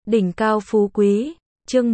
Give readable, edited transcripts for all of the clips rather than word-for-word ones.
Đỉnh cao phú quý, chương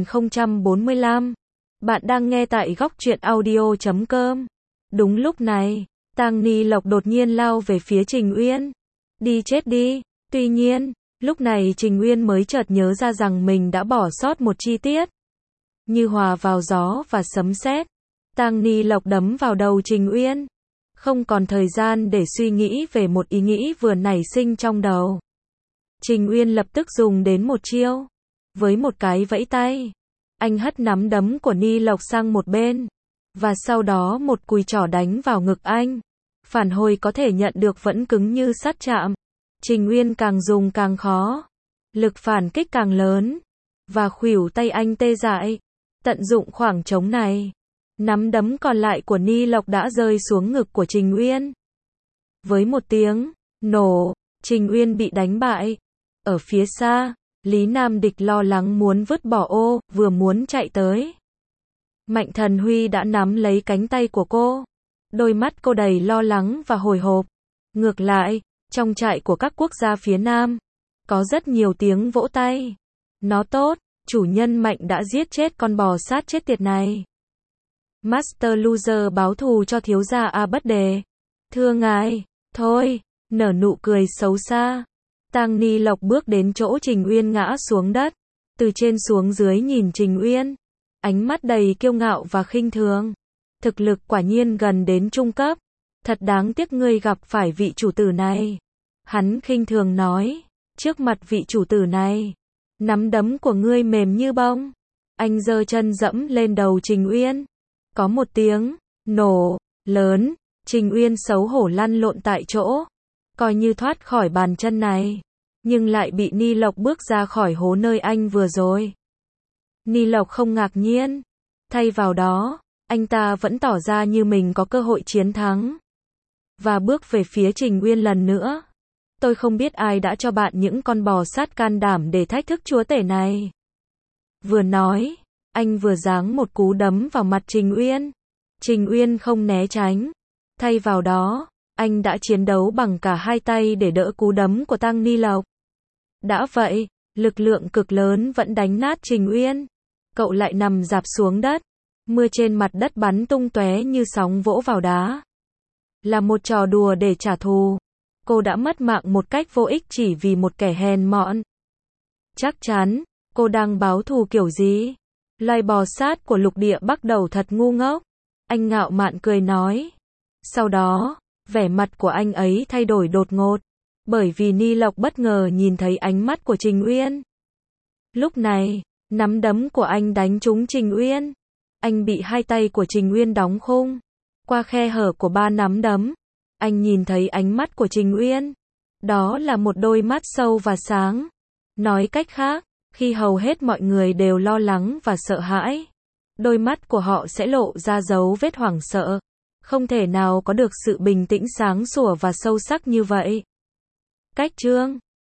1045. Bạn đang nghe tại góc truyện audio.com. Đúng lúc này, Tang Ni Lộc đột nhiên lao về phía Trình Uyên. Đi chết đi. Tuy nhiên, lúc này Trình Uyên mới chợt nhớ ra rằng mình đã bỏ sót một chi tiết. Như hòa vào gió và sấm sét, Tang Ni Lộc đấm vào đầu Trình Uyên. Không còn thời gian để suy nghĩ về một ý nghĩ vừa nảy sinh trong đầu. Trình Uyên lập tức dùng đến một chiêu. Với một cái vẫy tay, anh hất nắm đấm của Ni Lộc sang một bên, và sau đó một cùi chỏ đánh vào ngực anh. Phản hồi có thể nhận được vẫn cứng như sắt chạm. Trình Uyên càng dùng càng khó, lực phản kích càng lớn, và khuỷu tay anh tê dại. Tận dụng khoảng trống này, nắm đấm còn lại của Ni Lộc đã rơi xuống ngực của Trình Uyên. Với một tiếng nổ, Trình Uyên bị đánh bại. Ở phía xa, Lý Nam Địch lo lắng muốn vứt bỏ ô, vừa muốn chạy tới. Mạnh Thần Huy đã nắm lấy cánh tay của cô. Đôi mắt cô đầy lo lắng và hồi hộp. Ngược lại, trong trại của các quốc gia phía Nam, có rất nhiều tiếng vỗ tay. Nó tốt, chủ nhân Mạnh đã giết chết con bò sát chết tiệt này. Master Loser báo thù cho thiếu gia A Bất Đề. Thưa ngài, thôi, nở nụ cười xấu xa. Tang Ni Lộc bước đến chỗ Trình Uyên ngã xuống đất, từ trên xuống dưới nhìn Trình Uyên, ánh mắt đầy kiêu ngạo và khinh thường. Thực lực quả nhiên gần đến trung cấp, thật đáng tiếc ngươi gặp phải vị chủ tử này. Hắn khinh thường nói, trước mặt vị chủ tử này, nắm đấm của ngươi mềm như bông. Anh giơ chân dẫm lên đầu Trình Uyên. Có một tiếng nổ lớn, Trình Uyên xấu hổ lăn lộn tại chỗ. Coi như thoát khỏi bàn chân này, nhưng lại bị Ni Lộc bước ra khỏi hố nơi anh vừa rồi. Ni Lộc không ngạc nhiên. Thay vào đó, anh ta vẫn tỏ ra như mình có cơ hội chiến thắng. Và bước về phía Trình Uyên lần nữa. Tôi không biết ai đã cho bạn những con bò sát can đảm để thách thức chúa tể này. Vừa nói, anh vừa giáng một cú đấm vào mặt Trình Uyên. Trình Uyên không né tránh. Thay vào đó, anh đã chiến đấu bằng cả hai tay để đỡ cú đấm của Tang Ni Lộc. Đã vậy, lực lượng cực lớn vẫn đánh nát Trình Uyên. Cậu lại nằm rạp xuống đất. Mưa trên mặt đất bắn tung tóe như sóng vỗ vào đá. Là một trò đùa để trả thù. Cô đã mất mạng một cách vô ích chỉ vì một kẻ hèn mọn. Chắc chắn, cô đang báo thù kiểu gì? Loài bò sát của lục địa Bắc Đầu thật ngu ngốc. Anh ngạo mạn cười nói. Sau đó, vẻ mặt của anh ấy thay đổi đột ngột, bởi vì Ni Lộc bất ngờ nhìn thấy ánh mắt của Trình Uyên. Lúc này, nắm đấm của anh đánh trúng Trình Uyên. Anh bị hai tay của Trình Uyên đóng khung. Qua khe hở của ba nắm đấm, anh nhìn thấy ánh mắt của Trình Uyên. Đó là một đôi mắt sâu và sáng. Nói cách khác, khi hầu hết mọi người đều lo lắng và sợ hãi, đôi mắt của họ sẽ lộ ra dấu vết hoảng sợ. Không thể nào có được sự bình tĩnh sáng sủa và sâu sắc như vậy. Cách chương